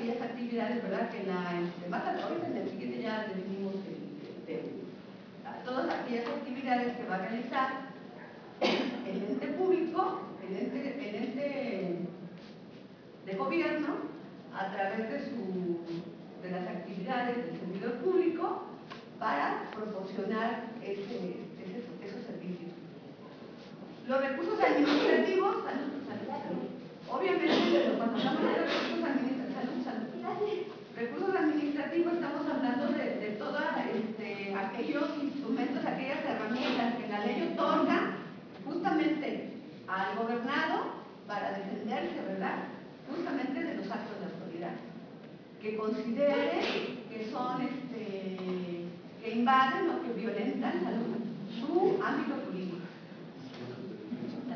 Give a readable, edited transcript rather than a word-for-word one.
aquellas actividades, ¿verdad? Que más ahorita en el siguiente ya definimos el tema. Todas aquellas actividades que va a realizar el ente público, el ente de gobierno, a través de las actividades del servidor público para proporcionar esos servicios. Los recursos administrativos, obviamente cuando hablamos de recursos administrativos estamos hablando de todos aquellos instrumentos, aquellas herramientas que la ley otorga justamente al gobernado para defenderse, ¿verdad? Justamente de los actos de autoridad que considere que son que invaden o que violentan su ámbito